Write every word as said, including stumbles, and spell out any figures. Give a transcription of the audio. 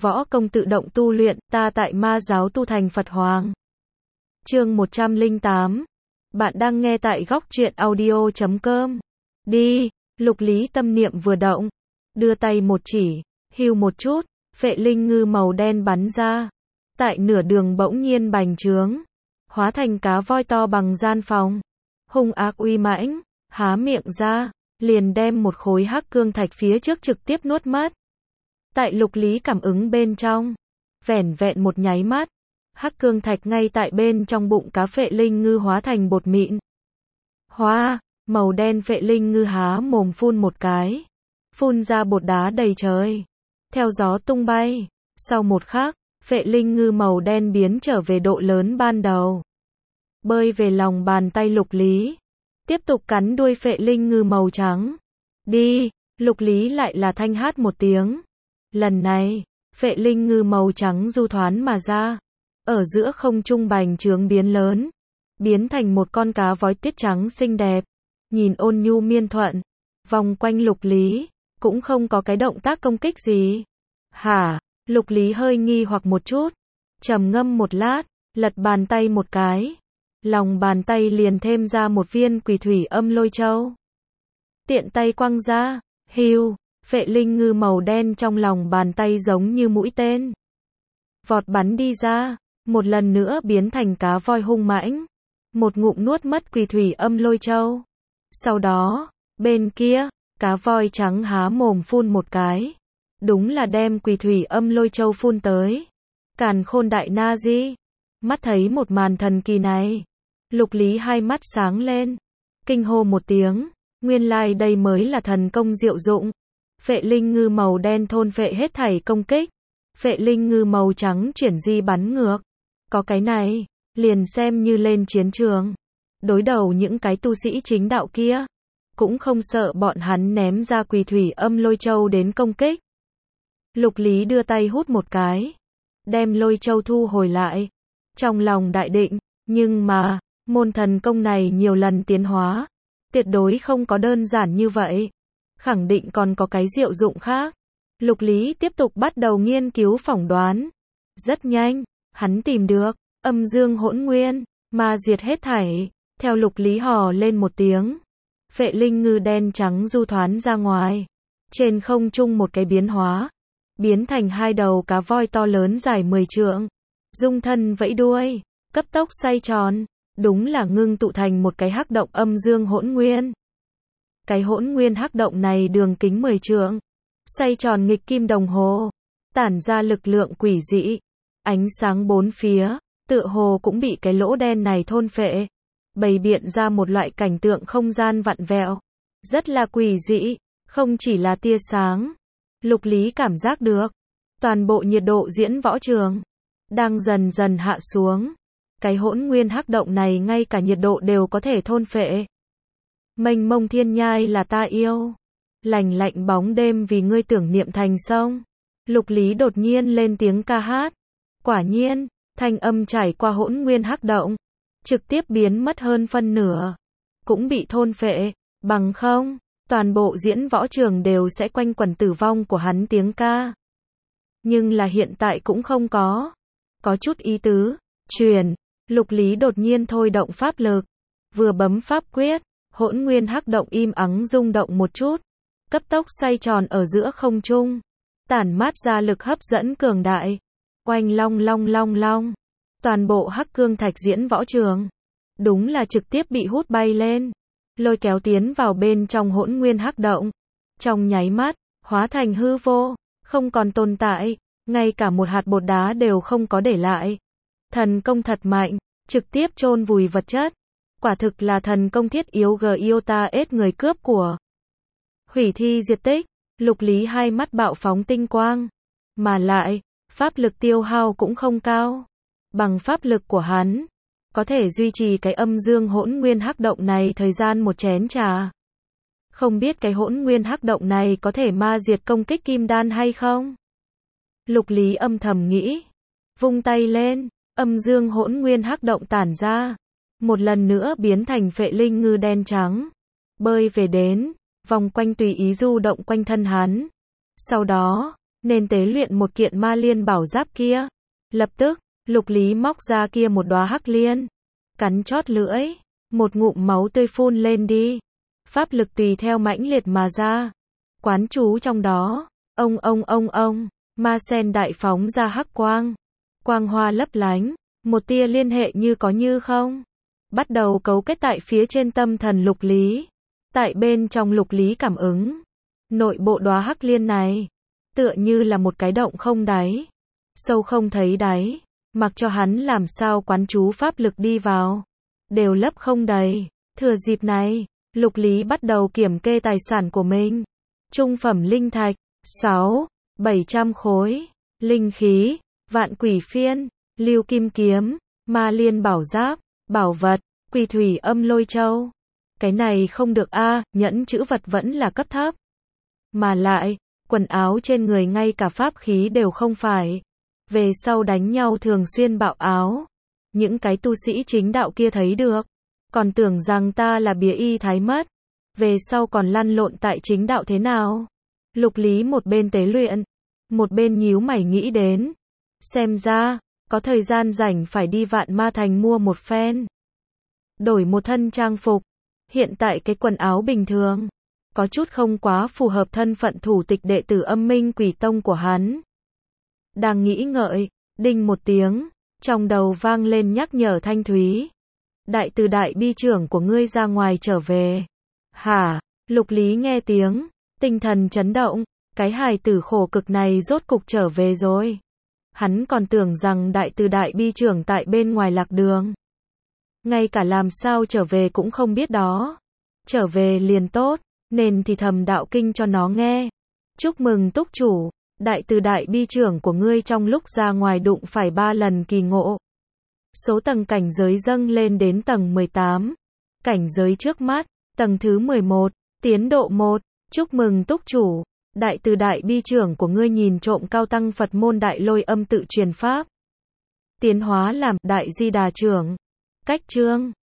võ công tự động tu luyện, ta tại ma giáo tu thành Phật Hoàng. Chương một trăm lẻ tám. Bạn đang nghe tại góc truyện audio chấm com. Đi, Lục Lý tâm niệm vừa động, đưa tay một chỉ, hưu một chút, phệ linh ngư màu đen bắn ra. Tại nửa đường bỗng nhiên bành trướng, hóa thành cá voi to bằng gian phòng. Hung ác uy mãnh, há miệng ra, liền đem một khối hắc cương thạch phía trước trực tiếp nuốt mất. Tại Lục Lý cảm ứng bên trong, vẻn vẹn một nháy mắt, hắc cương thạch ngay tại bên trong bụng cá phệ linh ngư hóa thành bột mịn. Hoa, màu đen phệ linh ngư há mồm phun một cái, phun ra bột đá đầy trời, theo gió tung bay. Sau một khắc, phệ linh ngư màu đen biến trở về độ lớn ban đầu, bơi về lòng bàn tay Lục Lý, tiếp tục cắn đuôi phệ linh ngư màu trắng. Đi, Lục Lý lại là thanh hát một tiếng. Lần này, phệ linh ngư màu trắng du thoán mà ra, ở giữa không trung bành trướng biến lớn, biến thành một con cá voi tiết trắng xinh đẹp, nhìn ôn nhu miên thuận, vòng quanh Lục Lý, cũng không có cái động tác công kích gì. Hả? Lục Lý hơi nghi hoặc một chút, trầm ngâm một lát, lật bàn tay một cái, lòng bàn tay liền thêm ra một viên quỷ thủy âm lôi châu. Tiện tay quăng ra, hiu, phệ linh ngư màu đen trong lòng bàn tay giống như mũi tên, vọt bắn đi ra, một lần nữa biến thành cá voi hung mãnh, một ngụm nuốt mất quỷ thủy âm lôi châu. Sau đó, bên kia, cá voi trắng há mồm phun một cái, đúng là đem quỷ thủy âm lôi châu phun tới. Càn Khôn Đại Na Di, mắt thấy một màn thần kỳ này, Lục Lý hai mắt sáng lên, kinh hô một tiếng, nguyên lai đây mới là thần công diệu dụng. Phệ linh ngư màu đen thôn phệ hết thảy công kích, phệ linh ngư màu trắng chuyển di bắn ngược. Có cái này, liền xem như lên chiến trường, đối đầu những cái tu sĩ chính đạo kia, cũng không sợ bọn hắn ném ra quỷ thủy âm lôi châu đến công kích. Lục Lý đưa tay hút một cái, đem lôi châu thu hồi lại, trong lòng đại định, nhưng mà, môn thần công này nhiều lần tiến hóa, tuyệt đối không có đơn giản như vậy, khẳng định còn có cái diệu dụng khác. Lục Lý tiếp tục bắt đầu nghiên cứu phỏng đoán. Rất nhanh, hắn tìm được âm dương hỗn nguyên, ma diệt hết thảy. Theo Lục Lý hò lên một tiếng, phệ linh ngư đen trắng du thoán ra ngoài, trên không trung một cái biến hóa, biến thành hai đầu cá voi to lớn dài mười trượng, dung thân vẫy đuôi, cấp tốc xoay tròn, đúng là ngưng tụ thành một cái hắc động âm dương hỗn nguyên. Cái hỗn nguyên hắc động này đường kính mười trượng, xoay tròn nghịch kim đồng hồ, tản ra lực lượng quỷ dị, ánh sáng bốn phía, tựa hồ cũng bị cái lỗ đen này thôn phệ, bày biện ra một loại cảnh tượng không gian vặn vẹo, rất là quỷ dị, không chỉ là tia sáng. Lục Lý cảm giác được, toàn bộ nhiệt độ diễn võ trường đang dần dần hạ xuống, cái hỗn nguyên hắc động này ngay cả nhiệt độ đều có thể thôn phệ. Mênh mông thiên nhai là ta yêu, lành lạnh bóng đêm vì ngươi tưởng niệm thành sông. Lục Lý đột nhiên lên tiếng ca hát, quả nhiên, thanh âm trải qua hỗn nguyên hắc động, trực tiếp biến mất hơn phân nửa, cũng bị thôn phệ, bằng không, toàn bộ diễn võ trường đều sẽ quanh quẩn tử vong của hắn tiếng ca. Nhưng là hiện tại cũng không có, có chút ý tứ, truyền, Lục Lý đột nhiên thôi động pháp lực, vừa bấm pháp quyết, hỗn nguyên hắc động im ắng rung động một chút, cấp tốc xoay tròn ở giữa không trung, tản mát ra lực hấp dẫn cường đại, oanh long long long long, toàn bộ hắc cương thạch diễn võ trường, đúng là trực tiếp bị hút bay lên, lôi kéo tiến vào bên trong hỗn nguyên hắc động, trong nháy mắt, hóa thành hư vô, không còn tồn tại, ngay cả một hạt bột đá đều không có để lại. Thần công thật mạnh, trực tiếp chôn vùi vật chất. Quả thực là thần công thiết yếu g yêu ta ết người cướp của. Hủy thi diệt tích, Lục Lý hai mắt bạo phóng tinh quang. Mà lại, pháp lực tiêu hao cũng không cao. Bằng pháp lực của hắn, có thể duy trì cái âm dương hỗn nguyên hắc động này thời gian một chén trà. Không biết cái hỗn nguyên hắc động này có thể ma diệt công kích kim đan hay không? Lục Lý âm thầm nghĩ. Vung tay lên, âm dương hỗn nguyên hắc động tản ra, một lần nữa biến thành phệ linh ngư đen trắng, bơi về đến, vòng quanh tùy ý du động quanh thân hắn. Sau đó, nên tế luyện một kiện ma liên bảo giáp kia. Lập tức, Lục Lý móc ra kia một đóa hắc liên, cắn chót lưỡi, một ngụm máu tươi phun lên đi. Pháp lực tùy theo mãnh liệt mà ra. Quán chú trong đó, ông ông ông ông, ma sen đại phóng ra hắc quang. Quang hoa lấp lánh, một tia liên hệ như có như không. Bắt đầu cấu kết tại phía trên tâm thần Lục Lý. Tại bên trong Lục Lý cảm ứng. Nội bộ đóa hắc liên này, tựa như là một cái động không đáy. Sâu không thấy đáy. Mặc cho hắn làm sao quán chú pháp lực đi vào, đều lấp không đầy. Thừa dịp này, Lục Lý bắt đầu kiểm kê tài sản của mình. Trung phẩm linh thạch, sáu, bảy trăm khối. Linh khí, vạn quỷ phiên, lưu kim kiếm, ma liên bảo giáp, bảo vật, quỷ thủy âm lôi châu. Cái này không được a, à, nhẫn chữ vật vẫn là cấp thấp. Mà lại, quần áo trên người ngay cả pháp khí đều không phải. Về sau đánh nhau thường xuyên bạo áo. Những cái tu sĩ chính đạo kia thấy được, còn tưởng rằng ta là bìa y thái mất. Về sau còn lăn lộn tại chính đạo thế nào? Lục Lý một bên tế luyện, một bên nhíu mày nghĩ đến. Xem ra, có thời gian rảnh phải đi Vạn Ma Thành mua một phen. Đổi một thân trang phục. Hiện tại cái quần áo bình thường, có chút không quá phù hợp thân phận thủ tịch đệ tử Âm Minh Quỷ Tông của hắn. Đang nghĩ ngợi, đinh một tiếng, trong đầu vang lên nhắc nhở thanh thúy. Đại từ đại bi trưởng của ngươi ra ngoài trở về. Hả? Lục Lý nghe tiếng, tinh thần chấn động, cái hài tử khổ cực này rốt cục trở về rồi. Hắn còn tưởng rằng đại từ đại bi trưởng tại bên ngoài lạc đường. Ngay cả làm sao trở về cũng không biết đó. Trở về liền tốt, nên thì thầm đạo kinh cho nó nghe. Chúc mừng túc chủ, đại từ đại bi trưởng của ngươi trong lúc ra ngoài đụng phải ba lần kỳ ngộ. Số tầng cảnh giới dâng lên đến tầng mười tám. Cảnh giới trước mắt, tầng thứ mười một, tiến độ một. Chúc mừng túc chủ, đại từ đại bi trưởng của ngươi nhìn trộm cao tăng Phật môn đại lôi âm tự truyền pháp. Tiến hóa làm đại di đà trưởng. Cách chương